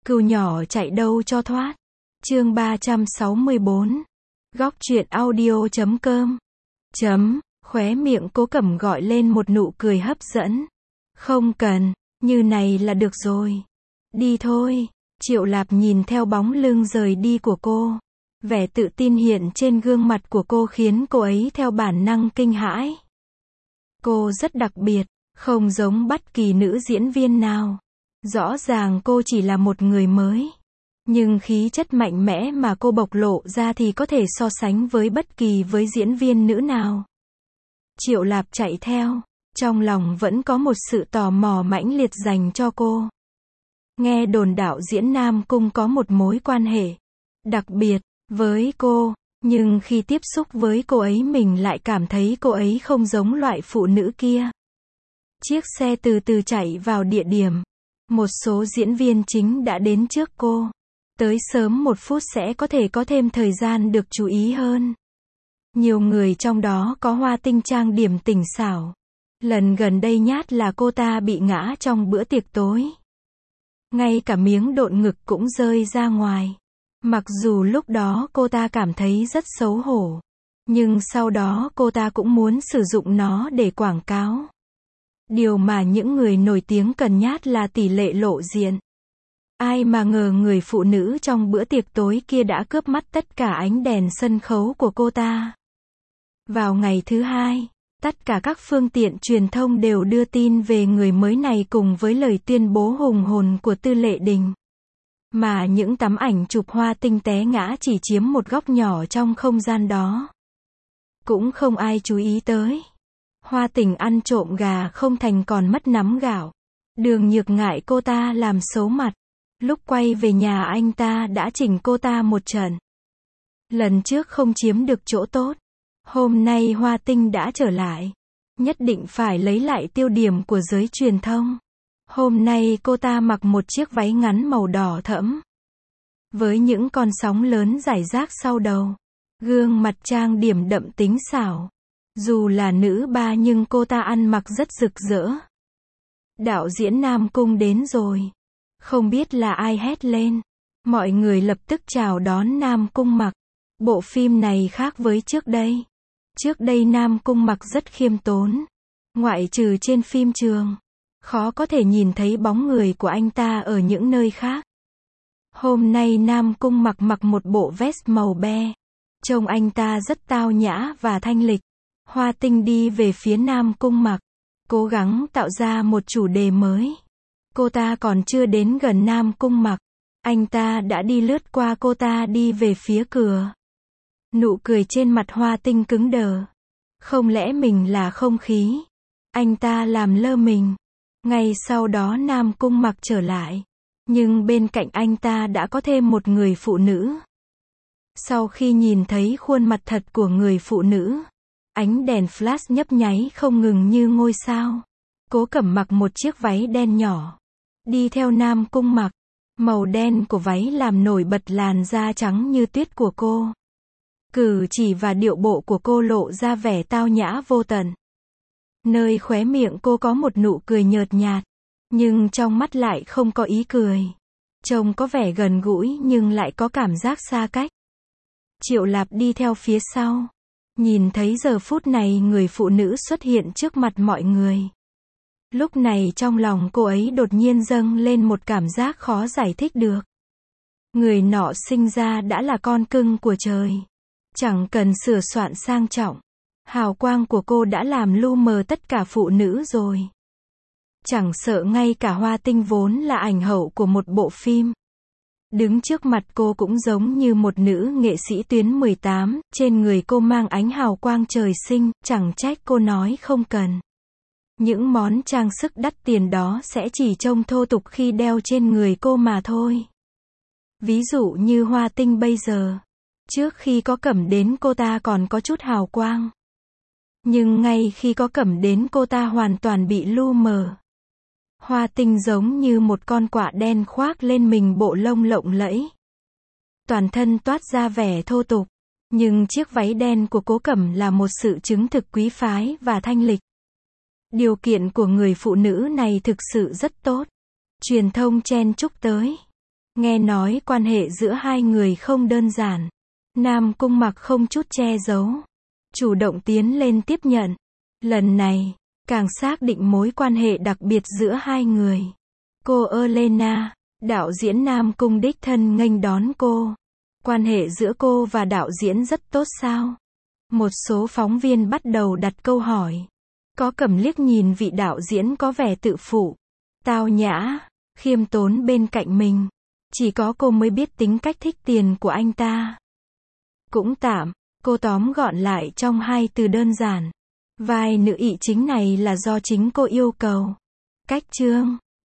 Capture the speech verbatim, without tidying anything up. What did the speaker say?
Cừu nhỏ chạy đâu cho thoát. Chương ba trăm sáu mươi bốn. Góc truyện audio chấm com. Chấm, khóe miệng Cố Cẩm gọi lên một nụ cười hấp dẫn. Không cần, như này là được rồi. Đi thôi. Triệu Lạp nhìn theo bóng lưng rời đi của cô. Vẻ tự tin hiện trên gương mặt của cô khiến cô ấy theo bản năng kinh hãi. Cô rất đặc biệt, không giống bất kỳ nữ diễn viên nào. Rõ ràng cô chỉ là một người mới. Nhưng khí chất mạnh mẽ mà cô bộc lộ ra thì có thể so sánh với bất kỳ với diễn viên nữ nào. Triệu Lạp chạy theo, trong lòng vẫn có một sự tò mò mãnh liệt dành cho cô. Nghe đồn đạo diễn Nam Cung có một mối quan hệ đặc biệt với cô, nhưng khi tiếp xúc với cô ấy mình lại cảm thấy cô ấy không giống loại phụ nữ kia. Chiếc xe từ từ chạy vào địa điểm. Một số diễn viên chính đã đến trước cô. Tới sớm một phút sẽ có thể có thêm thời gian được chú ý hơn. Nhiều người trong đó có Hoa Tinh trang điểm tỉnh xảo. Lần gần đây nhát là cô ta bị ngã trong bữa tiệc tối. Ngay cả miếng độn ngực cũng rơi ra ngoài. Mặc dù lúc đó cô ta cảm thấy rất xấu hổ. Nhưng sau đó cô ta cũng muốn sử dụng nó để quảng cáo. Điều mà những người nổi tiếng cần nhát là tỷ lệ lộ diện. Ai mà ngờ người phụ nữ trong bữa tiệc tối kia đã cướp mất tất cả ánh đèn sân khấu của cô ta. Vào ngày thứ hai, tất cả các phương tiện truyền thông đều đưa tin về người mới này cùng với lời tuyên bố hùng hồn của Tư Lệ Đình. Mà những tấm ảnh chụp Hoa Tinh té ngã chỉ chiếm một góc nhỏ trong không gian đó. Cũng không ai chú ý tới. Hoa Tình ăn trộm gà không thành còn mất nắm gạo. Đường Nhược ngại cô ta làm xấu mặt. Lúc quay về nhà anh ta đã chỉnh cô ta một trận. Lần trước không chiếm được chỗ tốt. Hôm nay Hoa Tinh đã trở lại. Nhất định phải lấy lại tiêu điểm của giới truyền thông. Hôm nay cô ta mặc một chiếc váy ngắn màu đỏ thẫm. Với những con sóng lớn rải rác sau đầu. Gương mặt trang điểm đậm tính xảo. Dù là nữ ba nhưng cô ta ăn mặc rất rực rỡ. Đạo diễn Nam Cung đến rồi. Không biết là ai hét lên. Mọi người lập tức chào đón Nam Cung mặc. Bộ phim này khác với trước đây. Trước đây Nam Cung mặc rất khiêm tốn. Ngoại trừ trên phim trường. Khó có thể nhìn thấy bóng người của anh ta ở những nơi khác. Hôm nay Nam Cung mặc mặc một bộ vest màu be. Trông anh ta rất tao nhã và thanh lịch. Hoa Tinh đi về phía Nam Cung mặc. Cố gắng tạo ra một chủ đề mới. Cô ta còn chưa đến gần Nam Cung mặc. Anh ta đã đi lướt qua cô ta đi về phía cửa. Nụ cười trên mặt Hoa Tinh cứng đờ. Không lẽ mình là không khí? Anh ta làm lơ mình. Ngay sau đó Nam Cung mặc trở lại. Nhưng bên cạnh anh ta đã có thêm một người phụ nữ. Sau khi nhìn thấy khuôn mặt thật của người phụ nữ, ánh đèn flash nhấp nháy không ngừng như ngôi sao. Cố Cẩm mặc một chiếc váy đen nhỏ. Đi theo Nam Cung mặc. Màu đen của váy làm nổi bật làn da trắng như tuyết của cô. Cử chỉ và điệu bộ của cô lộ ra vẻ tao nhã vô tận. Nơi khóe miệng cô có một nụ cười nhợt nhạt. Nhưng trong mắt lại không có ý cười. Trông có vẻ gần gũi nhưng lại có cảm giác xa cách. Triệu Lạp đi theo phía sau. Nhìn thấy giờ phút này người phụ nữ xuất hiện trước mặt mọi người. Lúc này trong lòng cô ấy đột nhiên dâng lên một cảm giác khó giải thích được. Người nọ sinh ra đã là con cưng của trời. Chẳng cần sửa soạn sang trọng. Hào quang của cô đã làm lu mờ tất cả phụ nữ rồi. Chẳng sợ ngay cả Hoa Tinh vốn là ảnh hậu của một bộ phim. Đứng trước mặt cô cũng giống như một nữ nghệ sĩ tuyến mười tám, trên người cô mang ánh hào quang trời sinh, chẳng trách cô nói không cần. Những món trang sức đắt tiền đó sẽ chỉ trông thô tục khi đeo trên người cô mà thôi. Ví dụ như Hoa Tinh bây giờ. Trước khi có Cẩm đến cô ta còn có chút hào quang. Nhưng ngay khi có Cẩm đến cô ta hoàn toàn bị lu mờ. Hoa Tinh giống như một con quạ đen khoác lên mình bộ lông lộng lẫy. Toàn thân toát ra vẻ thô tục. Nhưng chiếc váy đen của Cố Cẩm là một sự chứng thực quý phái và thanh lịch. Điều kiện của người phụ nữ này thực sự rất tốt. Truyền thông chen chúc tới. Nghe nói quan hệ giữa hai người không đơn giản. Nam Cung Mặc không chút che giấu, chủ động tiến lên tiếp nhận. Lần này, càng xác định mối quan hệ đặc biệt giữa hai người. Cô Elena, đạo diễn Nam Cung đích thân nghênh đón cô. Quan hệ giữa cô và đạo diễn rất tốt sao? Một số phóng viên bắt đầu đặt câu hỏi. Có Cẩm liếc nhìn vị đạo diễn có vẻ tự phụ, tao nhã, khiêm tốn bên cạnh mình. Chỉ có cô mới biết tính cách thích tiền của anh ta. Cũng tạm, cô tóm gọn lại trong hai từ đơn giản. Vai nữ ị chính này là do chính cô yêu cầu. Cách chương